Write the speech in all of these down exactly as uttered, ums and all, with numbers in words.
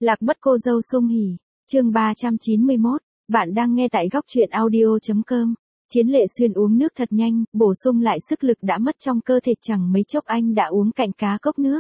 Lạc mất cô dâu sung hỉ, chương ba trăm chín mươi mốt, bạn đang nghe tại góc truyện audio.com. Chiến Lệ Xuyên uống nước thật nhanh, bổ sung lại sức lực đã mất trong cơ thể, chẳng mấy chốc anh đã uống cạn cá cốc nước.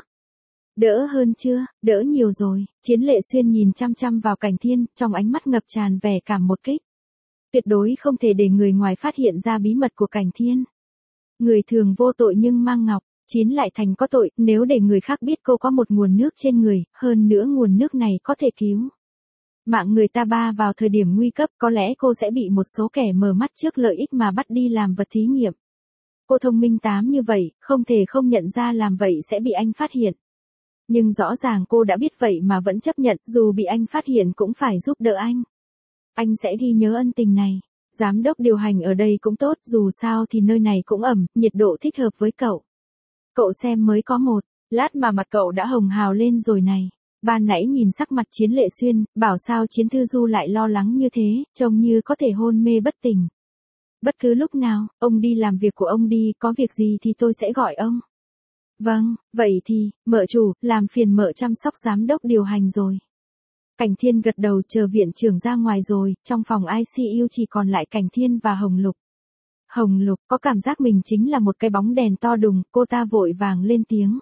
Đỡ hơn chưa, đỡ nhiều rồi, Chiến Lệ Xuyên nhìn chăm chăm vào Cảnh Thiên, trong ánh mắt ngập tràn vẻ cảm một kích. Tuyệt đối không thể để người ngoài phát hiện ra bí mật của Cảnh Thiên. Người thường vô tội nhưng mang ngọc, chín lại thành có tội, nếu để người khác biết cô có một nguồn nước trên người, hơn nữa nguồn nước này có thể cứu mạng người ta ba vào thời điểm nguy cấp, có lẽ cô sẽ bị một số kẻ mờ mắt trước lợi ích mà bắt đi làm vật thí nghiệm. Cô thông minh tám như vậy, không thể không nhận ra làm vậy sẽ bị anh phát hiện. Nhưng rõ ràng cô đã biết vậy mà vẫn chấp nhận, dù bị anh phát hiện cũng phải giúp đỡ anh. Anh sẽ ghi nhớ ân tình này. Giám đốc điều hành ở đây cũng tốt, dù sao thì nơi này cũng ẩm, nhiệt độ thích hợp với cậu. Cậu xem mới có một lát mà mặt cậu đã hồng hào lên rồi này. Ban nãy nhìn sắc mặt Chiến Lệ Xuyên, bảo sao Chiến Thư Du lại lo lắng như thế, trông như có thể hôn mê bất tỉnh. Bất cứ lúc nào, ông đi làm việc của ông đi, có việc gì thì tôi sẽ gọi ông. Vâng, vậy thì, mợ chủ, làm phiền mợ chăm sóc giám đốc điều hành rồi. Cảnh Thiên gật đầu, chờ viện trưởng ra ngoài rồi, trong phòng i xê u chỉ còn lại Cảnh Thiên và Hồng Lục. Hồng Lục có cảm giác mình chính là một cái bóng đèn to đùng, cô ta vội vàng lên tiếng.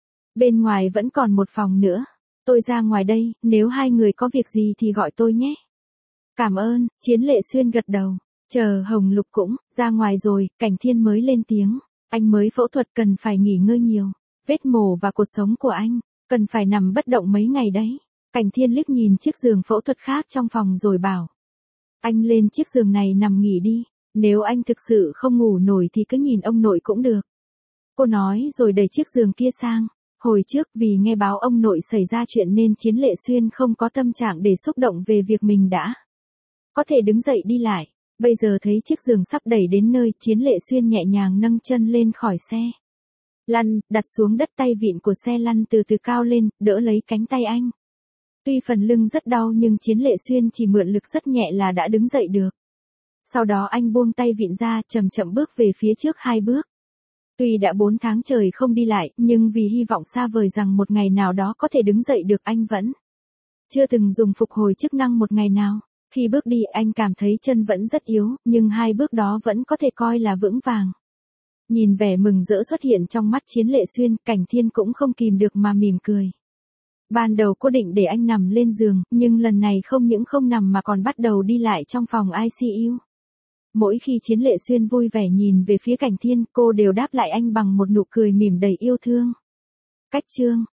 Bên ngoài vẫn còn một phòng nữa. Tôi ra ngoài đây, nếu hai người có việc gì thì gọi tôi nhé. Cảm ơn, Chiến Lệ Xuyên gật đầu. Chờ Hồng Lục cũng ra ngoài rồi, Cảnh Thiên mới lên tiếng. Anh mới phẫu thuật, cần phải nghỉ ngơi nhiều. Vết mổ và cột sống của anh, cần phải nằm bất động mấy ngày đấy. Cảnh Thiên liếc nhìn chiếc giường phẫu thuật khác trong phòng rồi bảo. Anh lên chiếc giường này nằm nghỉ đi. Nếu anh thực sự không ngủ nổi thì cứ nhìn ông nội cũng được. Cô nói rồi đẩy chiếc giường kia sang. Hồi trước vì nghe báo ông nội xảy ra chuyện nên Chiến Lệ Xuyên không có tâm trạng để xúc động về việc mình đã có thể đứng dậy đi lại. Bây giờ thấy chiếc giường sắp đẩy đến nơi, Chiến Lệ Xuyên nhẹ nhàng nâng chân lên khỏi xe lăn, đặt xuống đất, tay vịn của xe lăn từ từ cao lên, đỡ lấy cánh tay anh. Tuy phần lưng rất đau nhưng Chiến Lệ Xuyên chỉ mượn lực rất nhẹ là đã đứng dậy được. Sau đó anh buông tay vịn ra, chậm chậm bước về phía trước hai bước. Tuy đã bốn tháng trời không đi lại, nhưng vì hy vọng xa vời rằng một ngày nào đó có thể đứng dậy được, anh vẫn chưa từng dùng phục hồi chức năng một ngày nào. Khi bước đi anh cảm thấy chân vẫn rất yếu, nhưng hai bước đó vẫn có thể coi là vững vàng. Nhìn vẻ mừng rỡ xuất hiện trong mắt Chiến Lệ Xuyên, Cảnh Thiên cũng không kìm được mà mỉm cười. Ban đầu cô định để anh nằm lên giường, nhưng lần này không những không nằm mà còn bắt đầu đi lại trong phòng i xê u. Mỗi khi Chiến Lệ Xuyên vui vẻ nhìn về phía Cảnh Thiên, cô đều đáp lại anh bằng một nụ cười mỉm đầy yêu thương. Cách chương